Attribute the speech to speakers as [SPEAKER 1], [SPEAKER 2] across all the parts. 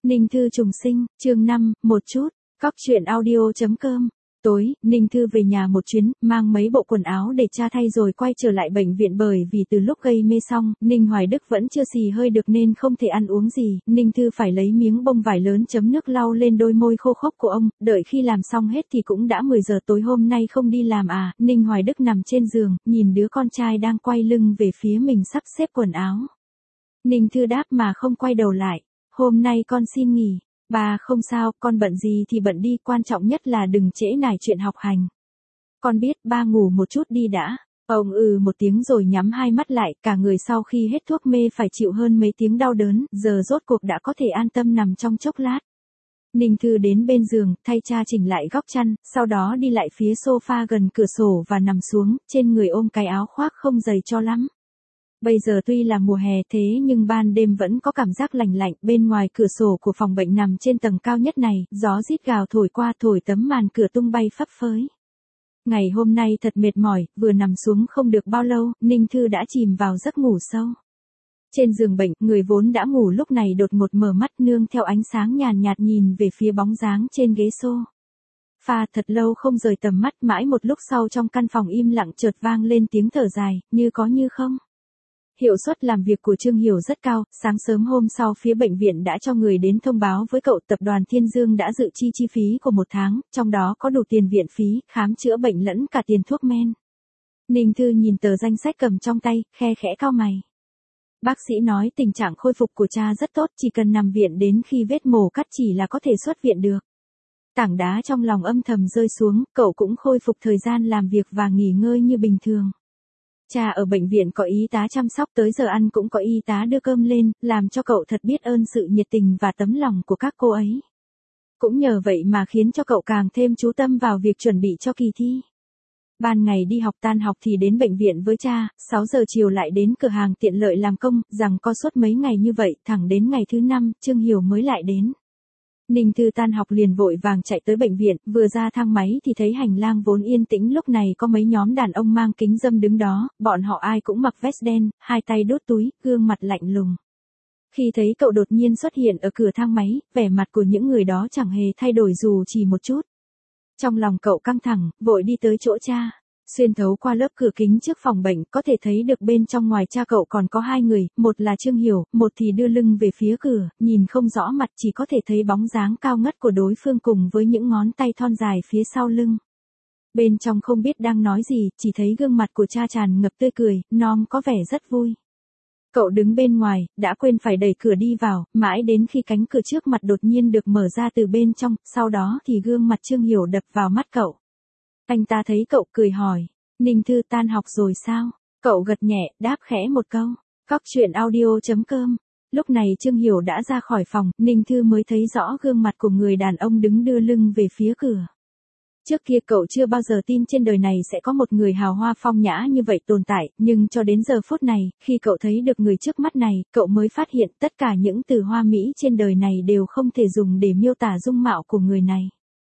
[SPEAKER 1] Ninh Thư trùng sinh, chương 5, một chút, Cóc truyện audio.com. Tối, Ninh Thư về nhà một chuyến, mang mấy bộ quần áo để cha thay rồi quay trở lại bệnh viện bởi vì từ lúc gây mê xong, Ninh Hoài Đức vẫn chưa xì hơi được nên không thể ăn uống gì. Ninh Thư phải lấy miếng bông vải lớn chấm nước lau lên đôi môi khô khốc của ông, đợi khi làm xong hết thì cũng đã 10 giờ tối. Hôm nay không đi làm à? Ninh Hoài Đức nằm trên giường, nhìn đứa con trai đang quay lưng về phía mình sắp xếp quần áo. Ninh Thư đáp mà không quay đầu lại. Hôm nay con xin nghỉ. Bà không sao, con bận gì thì bận đi, quan trọng nhất là đừng trễ nải chuyện học hành. Con biết, ba ngủ một chút đi đã. Ông một tiếng rồi nhắm hai mắt lại, cả người sau khi hết thuốc mê phải chịu hơn mấy tiếng đau đớn, giờ rốt cuộc đã có thể an tâm nằm trong chốc lát. Ninh Thư đến bên giường, thay cha chỉnh lại góc chăn, sau đó đi lại phía sofa gần cửa sổ và nằm xuống, trên người ôm cái áo khoác không dày cho lắm. Bây giờ tuy là mùa hè thế nhưng ban đêm vẫn có cảm giác lạnh lạnh. Bên ngoài cửa sổ của phòng bệnh nằm trên tầng cao nhất này, gió rít gào thổi qua, thổi tấm màn cửa tung bay phấp phới. Ngày hôm nay thật mệt mỏi, vừa nằm xuống không được bao lâu, Ninh Thư đã chìm vào giấc ngủ sâu. Trên giường bệnh, người vốn đã ngủ lúc này đột ngột mở mắt nương theo ánh sáng nhàn nhạt nhìn về phía bóng dáng trên ghế sofa. Thật lâu không rời tầm mắt, mãi một lúc sau trong căn phòng im lặng chợt vang lên tiếng thở dài, như có như không. Hiệu suất làm việc của Trương Hiểu rất cao, sáng sớm hôm sau phía bệnh viện đã cho người đến thông báo với cậu. Tập đoàn Thiên Dương đã dự chi phí của một tháng, trong đó có đủ tiền viện phí, khám chữa bệnh lẫn cả tiền thuốc men. Ninh Thư nhìn tờ danh sách cầm trong tay, khe khẽ cau mày. Bác sĩ nói tình trạng khôi phục của cha rất tốt, chỉ cần nằm viện đến khi vết mổ cắt chỉ là có thể xuất viện được. Tảng đá trong lòng âm thầm rơi xuống, cậu cũng khôi phục thời gian làm việc và nghỉ ngơi như bình thường. Cha ở bệnh viện có y tá chăm sóc, tới giờ ăn cũng có y tá đưa cơm lên, làm cho cậu thật biết ơn sự nhiệt tình và tấm lòng của các cô ấy. Cũng nhờ vậy mà khiến cho cậu càng thêm chú tâm vào việc chuẩn bị cho kỳ thi. Ban ngày đi học, tan học thì đến bệnh viện với cha, 6 giờ chiều lại đến cửa hàng tiện lợi làm công, rằng có suốt mấy ngày như vậy, thẳng đến ngày thứ 5, Trương Hiểu mới lại đến. Ninh Thư tan học liền vội vàng chạy tới bệnh viện, vừa ra thang máy thì thấy hành lang vốn yên tĩnh lúc này có mấy nhóm đàn ông mang kính râm đứng đó, bọn họ ai cũng mặc vest đen, hai tay đút túi, gương mặt lạnh lùng. Khi thấy cậu đột nhiên xuất hiện ở cửa thang máy, vẻ mặt của những người đó chẳng hề thay đổi dù chỉ một chút. Trong lòng cậu căng thẳng, vội đi tới chỗ cha. Xuyên thấu qua lớp cửa kính trước phòng bệnh, có thể thấy được bên trong ngoài cha cậu còn có hai người, một là Trương Hiểu, một thì đưa lưng về phía cửa, nhìn không rõ mặt, chỉ có thể thấy bóng dáng cao ngất của đối phương cùng với những ngón tay thon dài phía sau lưng. Bên trong không biết đang nói gì, chỉ thấy gương mặt của cha tràn ngập tươi cười, non có vẻ rất vui. Cậu đứng bên ngoài, đã quên phải đẩy cửa đi vào, mãi đến khi cánh cửa trước mặt đột nhiên được mở ra từ bên trong, sau đó thì gương mặt Trương Hiểu đập vào mắt cậu. Anh ta thấy cậu cười hỏi, Ninh Thư tan học rồi sao? Cậu gật nhẹ, đáp khẽ một câu. Cóc truyện audio.com. Lúc này Trương Hiểu đã ra khỏi phòng, Ninh Thư mới thấy rõ gương mặt của người đàn ông đứng đưa lưng về phía cửa. Trước kia cậu chưa bao giờ tin trên đời này sẽ có một người hào hoa phong nhã như vậy tồn tại, nhưng cho đến giờ phút này, khi cậu thấy được người trước mắt này, cậu mới phát hiện tất cả những từ hoa mỹ trên đời này đều không thể dùng để miêu tả dung mạo của người này.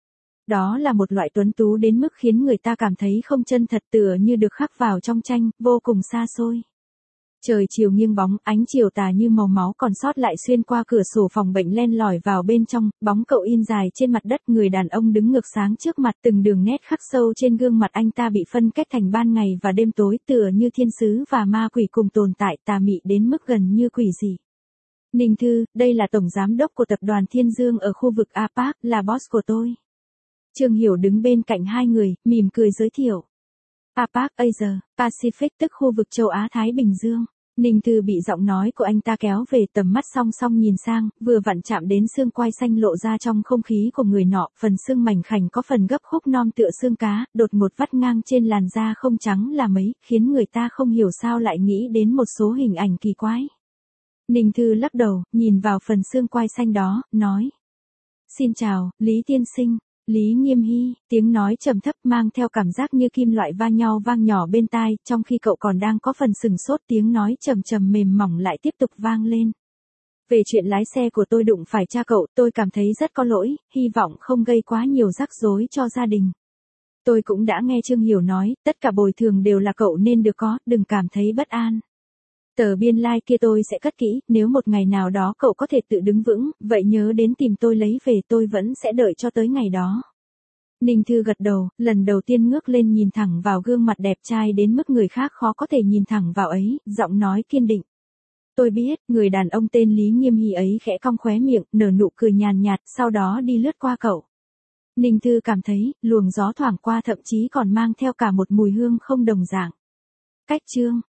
[SPEAKER 1] Đó là một loại tuấn tú đến mức khiến người ta cảm thấy không chân thật, tựa như được khắc vào trong tranh, vô cùng xa xôi. Trời chiều nghiêng bóng, ánh chiều tà như màu máu còn sót lại xuyên qua cửa sổ phòng bệnh len lỏi vào bên trong, bóng cậu in dài trên mặt đất, người đàn ông đứng ngược sáng trước mặt, từng đường nét khắc sâu trên gương mặt anh ta bị phân cách thành ban ngày và đêm tối, tựa như thiên sứ và ma quỷ cùng tồn tại, tà mị đến mức gần như quỷ dị. Ninh Thư, đây là tổng giám đốc của tập đoàn Thiên Dương ở khu vực APAC, là boss của tôi. Trương Hiểu đứng bên cạnh hai người, mỉm cười giới thiệu. APAC Asia, Pacific tức khu vực châu Á-Thái Bình Dương. Ninh Thư bị giọng nói của anh ta kéo về, tầm mắt song song nhìn sang, vừa vặn chạm đến xương quai xanh lộ ra trong không khí của người nọ, phần xương mảnh khảnh có phần gấp khúc non tựa xương cá, đột ngột vắt ngang trên làn da không trắng là mấy, khiến người ta không hiểu sao lại nghĩ đến một số hình ảnh kỳ quái. Ninh Thư lắc đầu, nhìn vào phần xương quai xanh đó, nói. Xin chào, Lý tiên sinh. Lý Nghiêm Hy, tiếng nói trầm thấp mang theo cảm giác như kim loại va nhau vang nhỏ bên tai, trong khi cậu còn đang có phần sừng sốt, tiếng nói trầm trầm mềm mỏng lại tiếp tục vang lên. Về chuyện lái xe của tôi đụng phải cha cậu, tôi cảm thấy rất có lỗi, hy vọng không gây quá nhiều rắc rối cho gia đình. Tôi cũng đã nghe Trương Hiểu nói, tất cả bồi thường đều là cậu nên được có, đừng cảm thấy bất an. Tờ biên lai like kia tôi sẽ cất kỹ, nếu một ngày nào đó cậu có thể tự đứng vững, vậy nhớ đến tìm tôi lấy về, tôi vẫn sẽ đợi cho tới ngày đó. Ninh Thư gật đầu, lần đầu tiên ngước lên nhìn thẳng vào gương mặt đẹp trai đến mức người khác khó có thể nhìn thẳng vào ấy, giọng nói kiên định. Tôi biết, người đàn ông tên Lý Nghiêm Hy ấy khẽ cong khóe miệng, nở nụ cười nhàn nhạt, sau đó đi lướt qua cậu. Ninh Thư cảm thấy, luồng gió thoảng qua thậm chí còn mang theo cả một mùi hương không đồng dạng. Cách chương